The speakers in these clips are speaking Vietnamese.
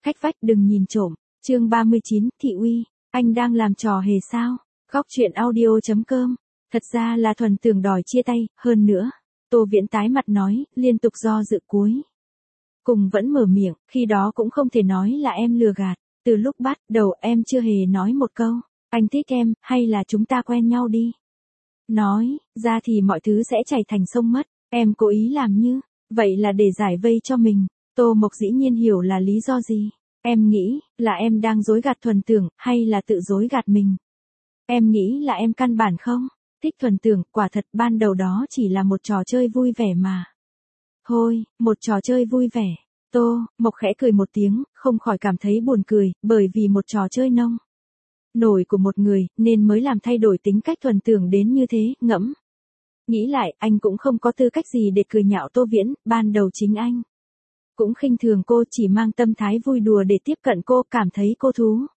Cách vách đừng nhìn trộm. Chương 39, thị uy, anh đang làm trò hề sao? Góc truyện audio.com. Thật ra là Thuần tưởng đòi chia tay, hơn nữa. Tô Viễn tái mặt nói, liên tục do dự cuối cùng vẫn mở miệng, khi đó cũng không thể nói là em lừa gạt. Từ lúc bắt đầu em chưa hề nói một câu, anh thích em, hay là chúng ta quen nhau đi. Nói ra thì mọi thứ sẽ chảy thành sông mất, em cố ý làm như vậy là để giải vây cho mình. Tô Mộc dĩ nhiên hiểu là lý do gì. Em nghĩ là em đang dối gạt Thuần tưởng, hay là tự dối gạt mình. Em nghĩ là em căn bản không thích Thuần tưởng, quả thật ban đầu đó chỉ là một trò chơi vui vẻ mà. Thôi, một trò chơi vui vẻ. Tô Mộc khẽ cười một tiếng, không khỏi cảm thấy buồn cười, bởi vì một trò chơi nông nổi của một người, nên mới làm thay đổi tính cách Thuần tưởng đến như thế, ngẫm. Nghĩ lại, anh cũng không có tư cách gì để cười nhạo Tô Viễn, ban đầu chính anh cũng khinh thường cô, chỉ mang tâm thái vui đùa để tiếp cận cô, cảm thấy cô thú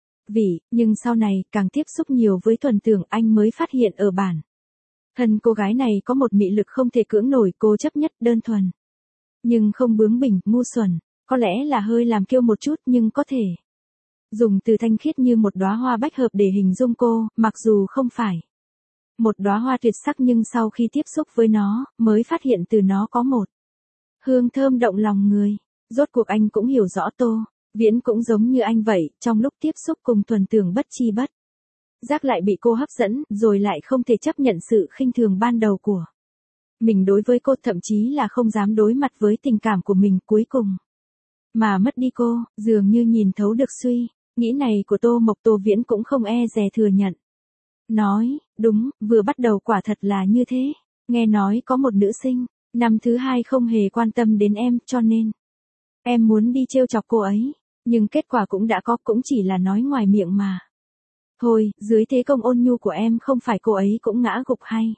vị, nhưng sau này, càng tiếp xúc nhiều với Thuần tưởng anh mới phát hiện ở bản thân cô gái này có một mị lực không thể cưỡng nổi, cô chấp nhất, đơn thuần. Nhưng không bướng bỉnh, ngu xuẩn, có lẽ là hơi làm kiêu một chút nhưng có thể dùng từ thanh khiết như một đóa hoa bách hợp để hình dung cô, mặc dù không phải một đóa hoa tuyệt sắc nhưng sau khi tiếp xúc với nó, mới phát hiện từ nó có một hương thơm động lòng người. Rốt cuộc anh cũng hiểu rõ Tô Viễn cũng giống như anh vậy, trong lúc tiếp xúc cùng Thuần tưởng bất chi bất giác lại bị cô hấp dẫn, rồi lại không thể chấp nhận sự khinh thường ban đầu của mình đối với cô, thậm chí là không dám đối mặt với tình cảm của mình, cuối cùng mà mất đi cô, dường như nhìn thấu được suy nghĩ này của Tô Mộc. Tô Viễn cũng không e dè thừa nhận. Nói, đúng, vừa bắt đầu quả thật là như thế. Nghe nói có một nữ sinh, năm thứ hai không hề quan tâm đến em, cho nên em muốn đi trêu chọc cô ấy. Nhưng kết quả cũng đã có, cũng chỉ là nói ngoài miệng mà. Thôi, dưới thế công ôn nhu của em không phải cô ấy cũng ngã gục hay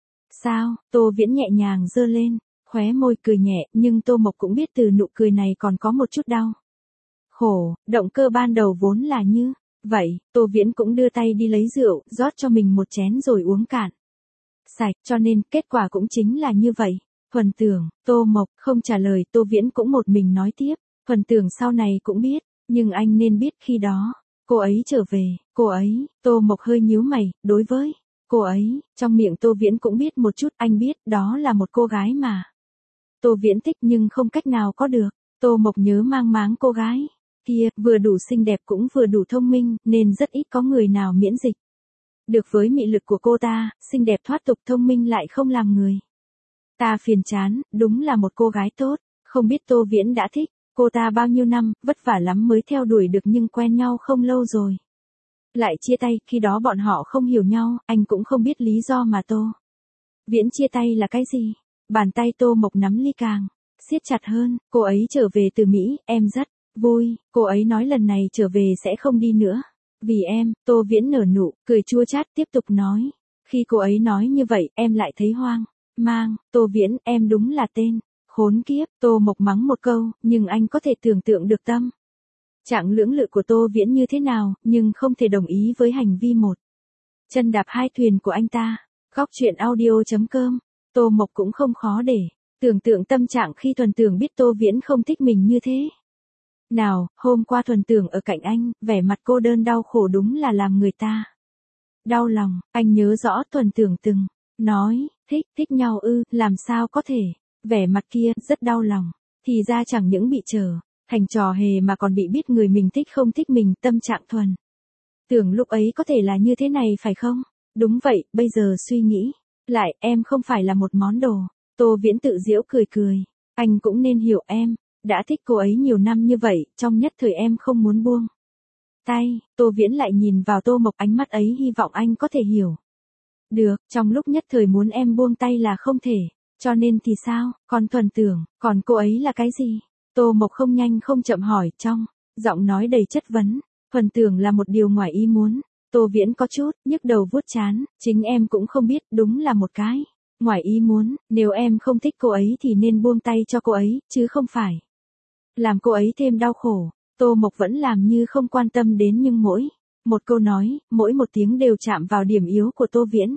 sao? Tô Viễn nhẹ nhàng giơ lên khóe môi cười nhẹ, nhưng Tô Mộc cũng biết từ nụ cười này còn có một chút đau khổ, động cơ ban đầu vốn là như vậy. Tô Viễn cũng đưa tay đi lấy rượu, rót cho mình một chén rồi uống cạn sạch, cho nên kết quả cũng chính là như vậy. Thuần tưởng, Tô Mộc không trả lời, Tô Viễn cũng một mình nói tiếp. Thuần tưởng sau này cũng biết, nhưng anh nên biết khi đó cô ấy trở về, cô ấy. Tô Mộc hơi nhíu mày, đối với cô ấy, trong miệng Tô Viễn cũng biết một chút, anh biết đó là một cô gái mà Tô Viễn thích nhưng không cách nào có được. Tô Mộc nhớ mang máng cô gái kia, vừa đủ xinh đẹp cũng vừa đủ thông minh, nên rất ít có người nào miễn dịch được với mị lực của cô ta, xinh đẹp thoát tục, thông minh lại không làm người ta phiền chán, đúng là một cô gái tốt. Không biết Tô Viễn đã thích cô ta bao nhiêu năm, vất vả lắm mới theo đuổi được, nhưng quen nhau không lâu rồi lại chia tay, khi đó bọn họ không hiểu nhau, anh cũng không biết lý do mà Tô Viễn chia tay là cái gì. Bàn tay Tô Mộc nắm ly càng siết chặt hơn. Cô ấy trở về từ Mỹ, em rất vui. Cô ấy nói lần này trở về sẽ không đi nữa vì em. Tô Viễn nở nụ cười chua chát, tiếp tục nói, khi cô ấy nói như vậy, em lại thấy hoang mang. Tô Viễn, em đúng là tên khốn kiếp. Tô Mộc mắng một câu, nhưng anh có thể tưởng tượng được tâm trạng lưỡng lự của Tô Viễn như thế nào, nhưng không thể đồng ý với hành vi một chân đạp hai thuyền của anh ta. Góc truyện audio.com. Tô Mộc cũng không khó để tưởng tượng tâm trạng khi Thuần tưởng biết Tô Viễn không thích mình như thế nào. Hôm qua Thuần tưởng ở cạnh anh, vẻ mặt cô đơn đau khổ đúng là làm người ta đau lòng. Anh nhớ rõ Thuần tưởng từng nói, thích nhau ư, làm sao có thể. Vẻ mặt kia, rất đau lòng. Thì ra chẳng những bị trở thành trò hề mà còn bị biết người mình thích không thích mình. Tâm trạng Thuần tưởng lúc ấy có thể là như thế này phải không? Đúng vậy, bây giờ suy nghĩ lại, em không phải là một món đồ. Tô Viễn tự giễu cười cười. Anh cũng nên hiểu em đã thích cô ấy nhiều năm như vậy, trong nhất thời em không muốn buông tay. Tô Viễn lại nhìn vào Tô Mộc, ánh mắt ấy hy vọng anh có thể hiểu được, trong lúc nhất thời muốn em buông tay là không thể. Cho nên thì sao, còn Thuần tưởng, còn cô ấy là cái gì? Tô Mộc không nhanh không chậm hỏi, trong giọng nói đầy chất vấn. Thuần tưởng là một điều ngoài ý muốn. Tô Viễn có chút nhức đầu vuốt trán, chính em cũng không biết, đúng là một cái ngoài ý muốn. Nếu em không thích cô ấy thì nên buông tay cho cô ấy, chứ không phải làm cô ấy thêm đau khổ. Tô Mộc vẫn làm như không quan tâm đến, nhưng mỗi một câu nói, mỗi một tiếng đều chạm vào điểm yếu của Tô Viễn.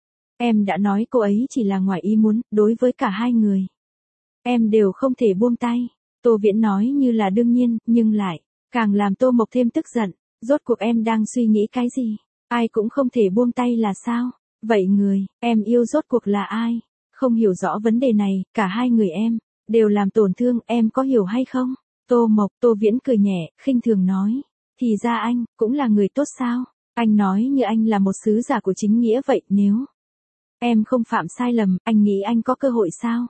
Em đã nói cô ấy chỉ là ngoài ý muốn, đối với cả hai người em đều không thể buông tay. Tô Viễn nói như là đương nhiên, nhưng lại, càng làm Tô Mộc thêm tức giận. Rốt cuộc em đang suy nghĩ cái gì? Ai cũng không thể buông tay là sao? Vậy người, em yêu rốt cuộc là ai? Không hiểu rõ vấn đề này, cả hai người em, đều làm tổn thương, em có hiểu hay không? Tô Viễn cười nhẹ, khinh thường nói. Thì ra anh, cũng là người tốt sao? Anh nói như anh là một sứ giả của chính nghĩa vậy, nếu em không phạm sai lầm, anh nghĩ anh có cơ hội sao?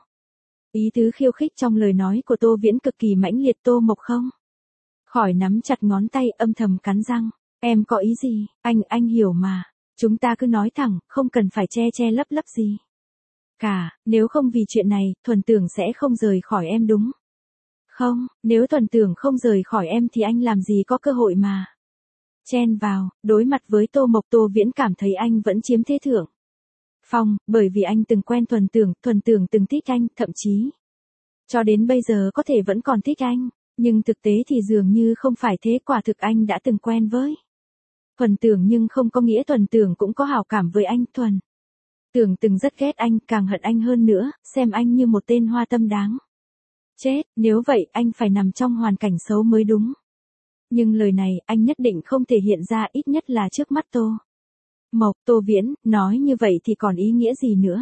Ý tứ khiêu khích trong lời nói của Tô Viễn cực kỳ mãnh liệt. Tô Mộc không khỏi nắm chặt ngón tay, âm thầm cắn răng. Em có ý gì? Anh hiểu mà. Chúng ta cứ nói thẳng, không cần phải che che lấp lấp gì cả, nếu không vì chuyện này, Thuần Tưởng sẽ không rời khỏi em đúng không? Nếu Thuần Tưởng không rời khỏi em thì anh làm gì có cơ hội mà chen vào. Đối mặt với Tô Mộc, Tô Viễn cảm thấy anh vẫn chiếm thế thượng phong, bởi vì anh từng quen Thuần Tưởng từng thích anh, thậm chí cho đến bây giờ có thể vẫn còn thích anh, nhưng thực tế thì dường như không phải thế. Quả thực anh đã từng quen với Thuần Tưởng nhưng không có nghĩa Thuần Tưởng cũng có hảo cảm với anh. Thuần Tưởng từng rất ghét anh, càng hận anh hơn nữa, xem anh như một tên hoa tâm đáng chết, nếu vậy anh phải nằm trong hoàn cảnh xấu mới đúng. Nhưng lời này anh nhất định không thể hiện ra, ít nhất là trước mắt Tô Mộc. Tô Viễn, nói như vậy thì còn ý nghĩa gì nữa?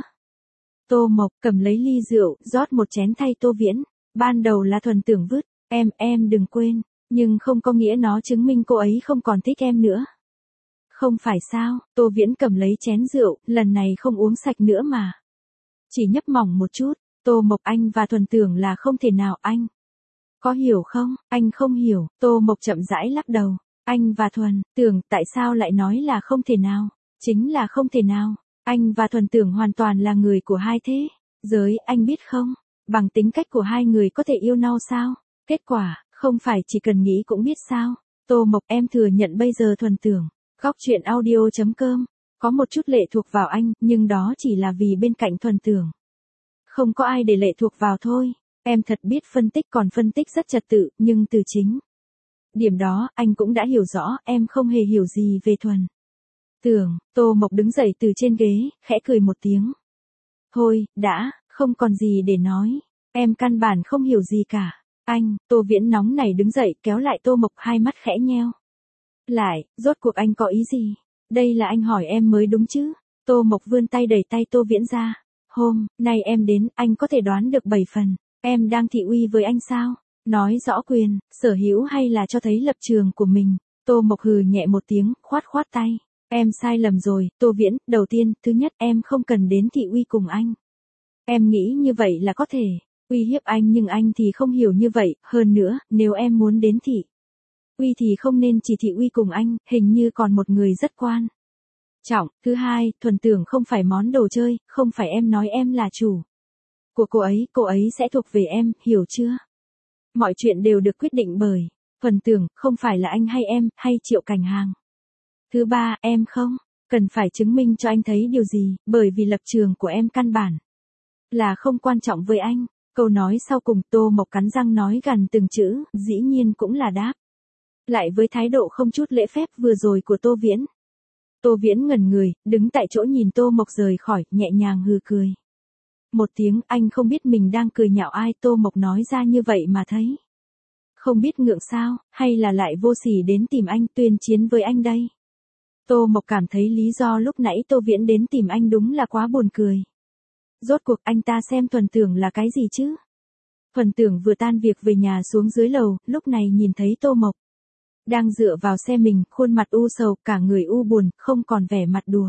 Tô Mộc cầm lấy ly rượu, rót một chén thay Tô Viễn. Ban đầu là Thuần Tưởng vứt, em đừng quên, nhưng không có nghĩa nó chứng minh cô ấy không còn thích em nữa. Không phải sao? Tô Viễn cầm lấy chén rượu, lần này không uống sạch nữa mà chỉ nhấp mỏng một chút. Tô Mộc, anh và Thuần Tưởng là không thể nào, anh có hiểu không? Anh không hiểu. Tô Mộc chậm rãi lắc đầu. Anh và Thuần Tưởng, tại sao lại nói là không thể nào? Chính là không thể nào. Anh và Thuần Tưởng hoàn toàn là người của hai thế giới, anh biết không? Bằng tính cách của hai người có thể yêu nhau sao? Kết quả, không phải chỉ cần nghĩ cũng biết sao? Tô Mộc, em thừa nhận bây giờ Thuần Tưởng, Góc Chuyện Audio.com, có một chút lệ thuộc vào anh, nhưng đó chỉ là vì bên cạnh Thuần Tưởng không có ai để lệ thuộc vào thôi. Em thật biết phân tích, còn phân tích rất trật tự, nhưng từ chính điểm đó, anh cũng đã hiểu rõ, em không hề hiểu gì về Thuần Tưởng. Tô Mộc đứng dậy từ trên ghế, khẽ cười một tiếng. Thôi, đã, không còn gì để nói. Em căn bản không hiểu gì cả. Anh, Tô Viễn nóng nảy đứng dậy, kéo lại Tô Mộc, hai mắt khẽ nheo lại, rốt cuộc anh có ý gì? Đây là anh hỏi em mới đúng chứ? Tô Mộc vươn tay đẩy tay Tô Viễn ra. Hôm nay em đến, anh có thể đoán được 7 phần. Em đang thị uy với anh sao? Nói rõ quyền, sở hữu hay là cho thấy lập trường của mình? Tô Mộc hừ nhẹ một tiếng, khoát khoát tay. Em sai lầm rồi, Tô Viễn, đầu tiên, thứ nhất em không cần đến thị uy cùng anh. Em nghĩ như vậy là có thể uy hiếp anh, nhưng anh thì không hiểu như vậy, hơn nữa, nếu em muốn đến thị uy thì không nên chỉ thị uy cùng anh, hình như còn một người rất quan trọng. Thứ hai, Thuần Tưởng không phải món đồ chơi, không phải em nói em là chủ của cô ấy sẽ thuộc về em, hiểu chưa? Mọi chuyện đều được quyết định bởi Thuần Tưởng, không phải là anh hay em, hay Triệu Cảnh Hàng. Thứ ba, em không cần phải chứng minh cho anh thấy điều gì, bởi vì lập trường của em căn bản là không quan trọng với anh. Câu nói sau cùng Tô Mộc cắn răng nói gần từng chữ, dĩ nhiên cũng là đáp lại với thái độ không chút lễ phép vừa rồi của Tô Viễn. Tô Viễn ngẩn người, đứng tại chỗ nhìn Tô Mộc rời khỏi, nhẹ nhàng hừ cười một tiếng. Anh không biết mình đang cười nhạo ai. Tô Mộc nói ra như vậy mà thấy không biết ngượng sao, hay là lại vô sỉ đến tìm anh tuyên chiến với anh đây? Tô Mộc cảm thấy lý do lúc nãy Tô Viễn đến tìm anh đúng là quá buồn cười. Rốt cuộc anh ta xem Thuần Tưởng là cái gì chứ? Thuần Tưởng vừa tan việc về nhà xuống dưới lầu, lúc này nhìn thấy Tô Mộc đang dựa vào xe mình, khuôn mặt u sầu, cả người u buồn, không còn vẻ mặt đùa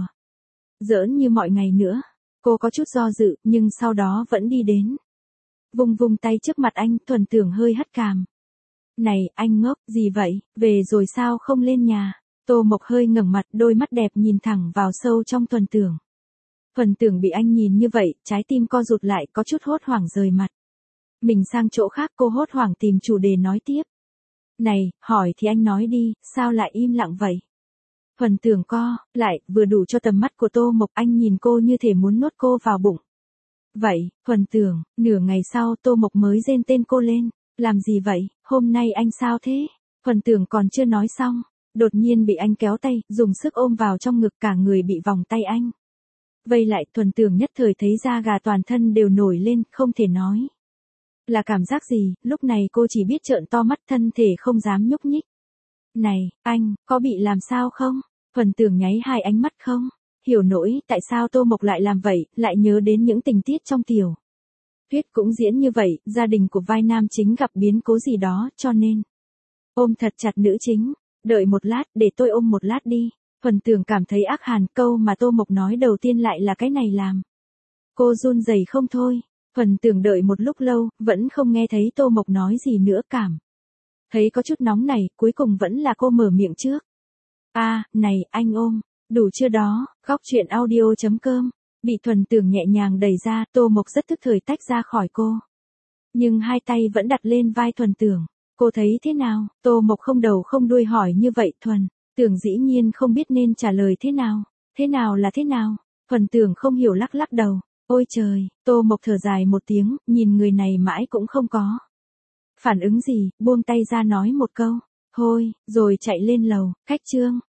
giỡn như mọi ngày nữa. Cô có chút do dự, nhưng sau đó vẫn đi đến, vung vung tay trước mặt anh. Thuần Tưởng hơi hất cằm. Này, anh ngốc, gì vậy, về rồi sao không lên nhà? Tô Mộc hơi ngẩng mặt, đôi mắt đẹp nhìn thẳng vào sâu trong Thuần Tưởng. Thuần Tưởng bị anh nhìn như vậy, trái tim co rụt lại, có chút hốt hoảng rời mặt mình sang chỗ khác. Cô hốt hoảng tìm chủ đề nói tiếp. Này, hỏi thì anh nói đi, sao lại im lặng vậy? Thuần Tưởng co lại, vừa đủ cho tầm mắt của Tô Mộc, anh nhìn cô như thể muốn nuốt cô vào bụng vậy. Thuần Tưởng, nửa ngày sau Tô Mộc mới rên tên cô lên. Làm gì vậy, hôm nay anh sao thế? Thuần Tưởng còn chưa nói xong, đột nhiên bị anh kéo tay, dùng sức ôm vào trong ngực, cả người bị vòng tay anh vây lại. Thuần Tưởng nhất thời thấy da gà toàn thân đều nổi lên, không thể nói Là cảm giác gì, lúc này cô chỉ biết trợn to mắt thân thể không dám nhúc nhích. Này, anh, có bị làm sao không? Thuần Tưởng nháy hai ánh mắt không? Hiểu nổi tại sao Tô Mộc lại làm vậy, lại nhớ đến những tình tiết trong tiểu thuyết cũng diễn như vậy, gia đình của vai nam chính gặp biến cố gì đó, cho nên ôm thật chặt nữ chính. Đợi một lát, để tôi ôm một lát đi. Thuần Tưởng cảm thấy ác hàn, câu mà Tô Mộc nói đầu tiên lại là cái này làm cô run rẩy không thôi. Thuần Tưởng đợi một lúc lâu, vẫn không nghe thấy Tô Mộc nói gì nữa, cảm thấy có chút nóng này, cuối cùng vẫn là cô mở miệng trước. Này, anh ôm, đủ chưa đó? Góc truyện audio.com. Bị Thuần Tưởng nhẹ nhàng đẩy ra, Tô Mộc rất tức thời tách ra khỏi cô. Nhưng hai tay vẫn đặt lên vai Thuần Tưởng. Cô thấy thế nào? Tô Mộc không đầu không đuôi hỏi như vậy. Thuần Tưởng dĩ nhiên không biết nên trả lời thế nào. Thế nào là thế nào? Thuần Tưởng không hiểu lắc lắc đầu. Ôi trời, Tô Mộc thở dài một tiếng, nhìn người này mãi cũng không có phản ứng gì, buông tay ra nói một câu. Thôi, rồi chạy lên lầu, khách Trương.